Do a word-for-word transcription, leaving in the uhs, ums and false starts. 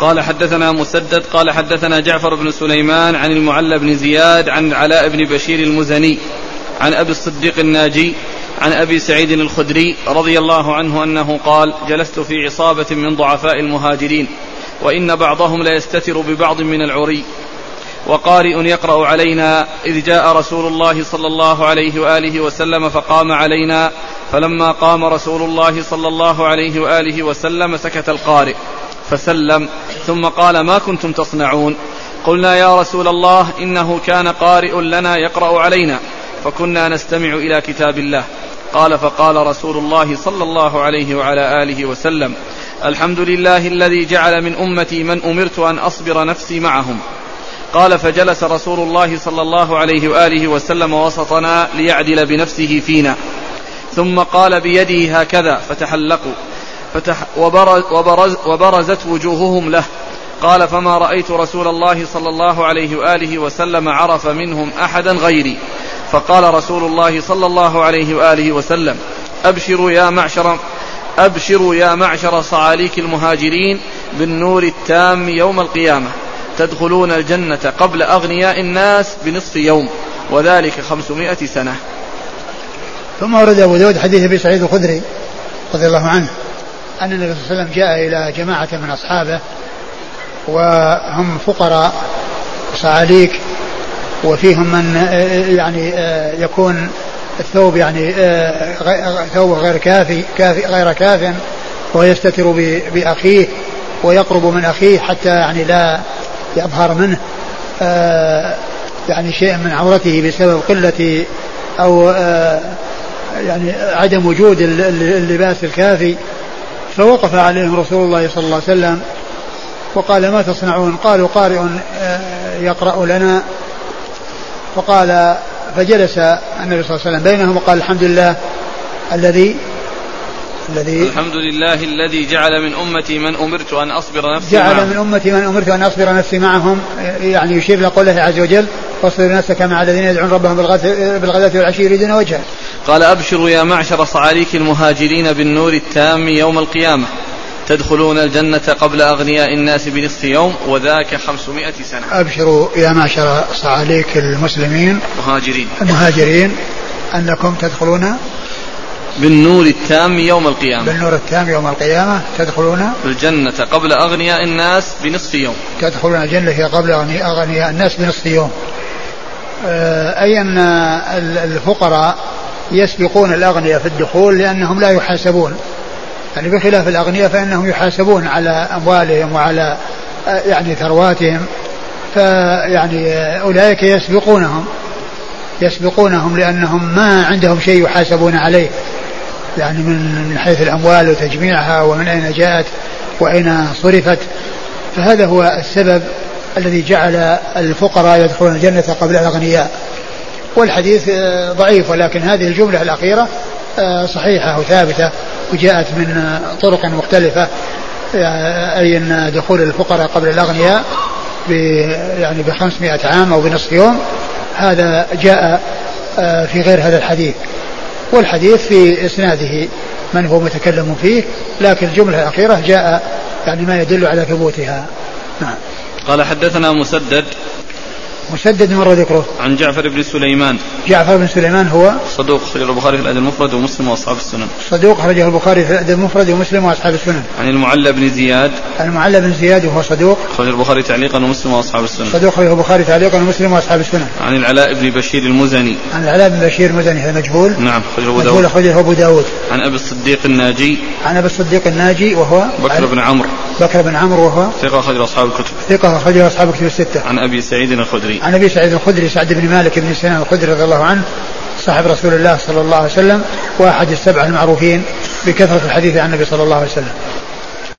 قال حدثنا مسدد قال حدثنا جعفر بن سليمان عن المعلى بن زياد عن العلاء بن بشير المزني عن أبي الصديق الناجي عن أبي سعيد الخدري رضي الله عنه أنه قال جلست في عصابة من ضعفاء المهاجرين وإن بعضهم لا يستتر ببعض من العري وقارئ يقرأ علينا إذ جاء رسول الله صلى الله عليه وآله وسلم فقام علينا فلما قام رسول الله صلى الله عليه وآله وسلم سكت القارئ فسلم ثم قال ما كنتم تصنعون؟ قلنا يا رسول الله إنه كان قارئ لنا يقرأ علينا فكنا نستمع إلى كتاب الله. قال فقال رسول الله صلى الله عليه وعلى آله وسلم الحمد لله الذي جعل من أمتي من أمرت أن أصبر نفسي معهم. قال فجلس رسول الله صلى الله عليه وآله وسلم وسطنا ليعدل بنفسه فينا ثم قال بيده هكذا فتحلقوا فتح وبرز وبرز وبرزت وجوههم له. قال فما رأيت رسول الله صلى الله عليه وآله وسلم عرف منهم أحدا غيري. فقال رسول الله صلى الله عليه وآله وسلم أبشروا يا معشر أبشروا يا معشر صعاليك المهاجرين بالنور التام يوم القيامة تدخلون الجنة قبل أغنياء الناس بنصف يوم وذلك خمسمائة سنة. ثم ورد أبو داود حديث أبي سعيد الخدري رضي الله عنه أن النبي صلى الله عليه وسلم جاء إلى جماعة من أصحابه وهم فقراء صعاليك وفيهم من يعني يكون الثوب يعني ثوب غير كافي, كافي غير كاف ويستتر بأخيه ويقرب من أخيه حتى يعني لا يظهر منه يعني شيء من عورته بسبب قلة أو يعني عدم وجود اللباس الكافي. فوقف عليهم رسول الله صلى الله عليه وسلم وقال ما تصنعون؟ قالوا قارئ يقرأ لنا. فقال فجلس النبي صلى الله عليه وسلم بينهم وقال الحمد لله الذي الذي الحمد لله الذي جعل من أمتي من أمرت أن أصبر نفسي جعل معهم. من أمتي من أمرت أن أصبر نفسي معهم يعني يشير إلى قوله عز وجل واصبر نفسك مع الذين يدعون ربهم بالغداة والعشي يريدون وجهه. قال أبشروا يا معشر صعاليك المهاجرين بالنور التام يوم القيامة تدخلون الجنة قبل أغنياء الناس بنصف يوم وذاك خمسمائة سنة. أبشروا يا معشر صعاليك المسلمين مهاجرين المهاجرين أنكم تدخلون بالنور التام يوم القيامة بالنور التام يوم القيامة تدخلون الجنة قبل أغنياء الناس بنصف يوم تدخلون الجنة قبل أغنياء الناس بنصف يوم. أي أن الفقراء يسبقون الأغنياء في الدخول لأنهم لا يحاسبون يعني بخلاف الأغنياء فإنهم يحاسبون على أموالهم وعلى يعني ثرواتهم فيعني أولئك يسبقونهم يسبقونهم لأنهم ما عندهم شيء يحاسبون عليه يعني من حيث الأموال وتجميعها ومن أين جاءت وأين صرفت. فهذا هو السبب الذي جعل الفقراء يدخلون الجنة قبل الأغنياء. والحديث ضعيف ولكن هذه الجملة الأخيرة صحيحة وثابتة وجاءت من طرق مختلفة أي أن دخول الفقراء قبل الأغنياء يعني بخمسمائة عام أو بنصف يوم هذا جاء في غير هذا الحديث. والحديث في إسناده من هو متكلم فيه لكن الجملة الأخيرة جاء يعني ما يدل على ثبوتها. نعم. قال حدثنا مسدد مسدد مر ذكره عن جعفر بن سليمان جعفر بن سليمان هو صدوق أخرجه البخاري في الأدب المفرد ومسلم وأصحاب السنن صدوق أخرجه البخاري في الأدب المفرد ومسلم وأصحاب السنن. عن المعلى بن زياد المعلى بن زياد وهو صدوق أخرجه البخاري تعليقا ومسلم وأصحاب السنن صدوق أخرجه البخاري تعليقا ومسلم وأصحاب السنن. عن العلاء بن بشير المزني عن العلاء بن بشير المزني هذا مجهول نعم مجهول أخرجه أبو داود. عن أبي الصديق الناجي عن أبي الصديق الناجي وهو بكر بن عمرو بكر بن عمرو وهو ثقة أخرجه أصحاب الكتب ثقة أخرجه أصحاب الكتب الستة. عن أبي سعيد الخدري عن أبي سعيد الخدري سعد بن مالك بن سنان الخدري رضي الله عنه صاحب رسول الله صلى الله عليه وسلم وأحد السبعة المعروفين بكثرة الحديث عن النبي صلى الله عليه وسلم.